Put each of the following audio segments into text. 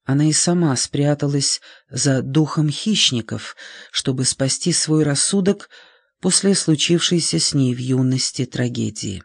Она и сама спряталась за духом хищников, чтобы спасти свой рассудок после случившейся с ней в юности трагедии.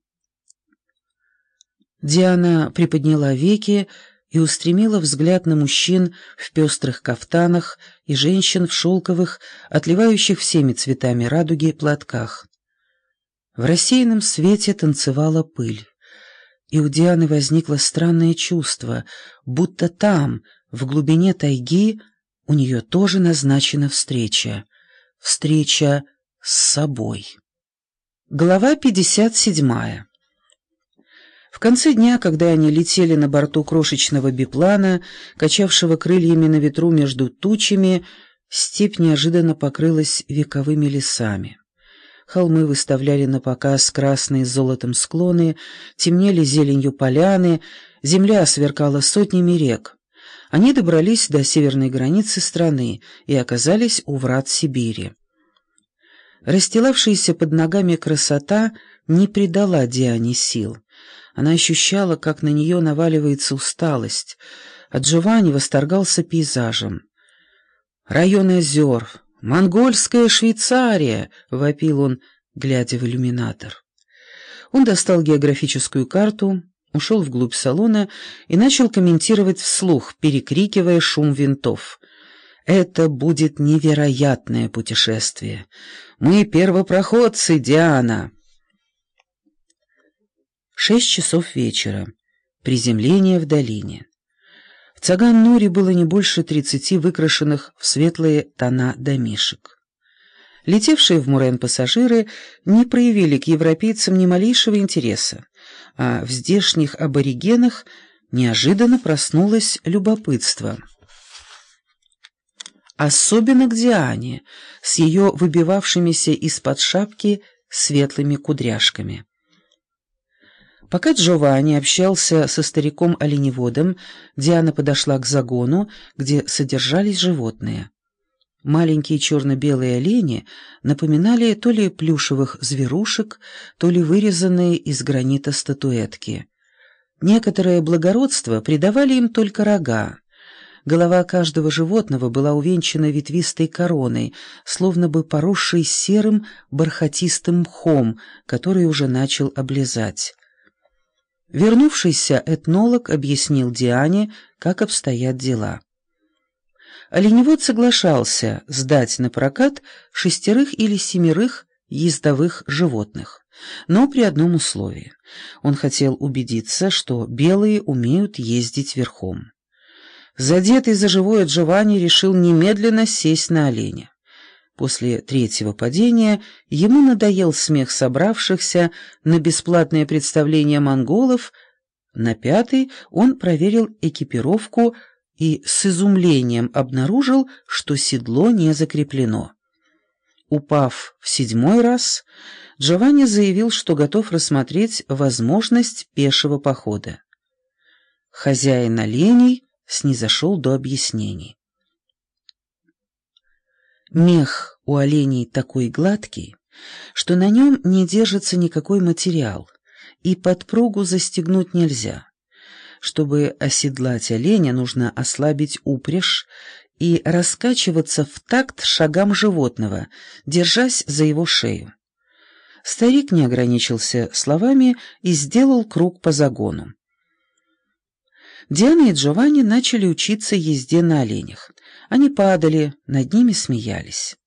Диана приподняла веки и устремила взгляд на мужчин в пестрых кафтанах и женщин в шелковых, отливающих всеми цветами радуги, платках. В рассеянном свете танцевала пыль, и у Дианы возникло странное чувство, будто там, в глубине тайги, у нее тоже назначена встреча. Встреча с собой. Глава 57. В конце дня, когда они летели на борту крошечного биплана, качавшего крыльями на ветру между тучами, степь неожиданно покрылась вековыми лесами. Холмы выставляли на показ красные с золотом склоны, темнели зеленью поляны, земля сверкала сотнями рек. Они добрались до северной границы страны и оказались у врат Сибири. Расстилавшаяся под ногами красота не придала Диане сил. Она ощущала, как на нее наваливается усталость, а Джованни восторгался пейзажем. «Район озер! Монгольская Швейцария!» — вопил он, глядя в иллюминатор. Он достал географическую карту, ушел вглубь салона и начал комментировать вслух, перекрикивая шум винтов. «Это будет невероятное путешествие! Мы первопроходцы, Диана!» 6 часов вечера. Приземление в долине. В Цаган-Нуре было не больше 30 выкрашенных в светлые тона домишек. Летевшие в Мурен пассажиры не проявили к европейцам ни малейшего интереса, а в здешних аборигенах неожиданно проснулось любопытство. Особенно к Диане, с ее выбивавшимися из-под шапки светлыми кудряшками. Пока Джованни общался со стариком-оленеводом, Диана подошла к загону, где содержались животные. Маленькие черно-белые олени напоминали то ли плюшевых зверушек, то ли вырезанные из гранита статуэтки. Некоторое благородство придавали им только рога. Голова каждого животного была увенчана ветвистой короной, словно бы поросшей серым бархатистым мхом, который уже начал облезать. Вернувшийся этнолог объяснил Диане, как обстоят дела. Оленевод соглашался сдать на прокат 6 или 7 ездовых животных, но при одном условии. Он хотел убедиться, что белые умеют ездить верхом. Задетый за живое Джованни решил немедленно сесть на оленя. После 3-го падения ему надоел смех собравшихся на бесплатное представление монголов. На 5-й он проверил экипировку и с изумлением обнаружил, что седло не закреплено. Упав в 7-й раз, Джованни заявил, что готов рассмотреть возможность пешего похода. Хозяин оленей снизошел до объяснений. Мех у оленей такой гладкий, что на нем не держится никакой материал, и подпругу застегнуть нельзя. Чтобы оседлать оленя, нужно ослабить упряжь и раскачиваться в такт шагам животного, держась за его шею. Старик не ограничился словами и сделал круг по загону. Диана и Джованни начали учиться езде на оленях. Они падали, над ними смеялись.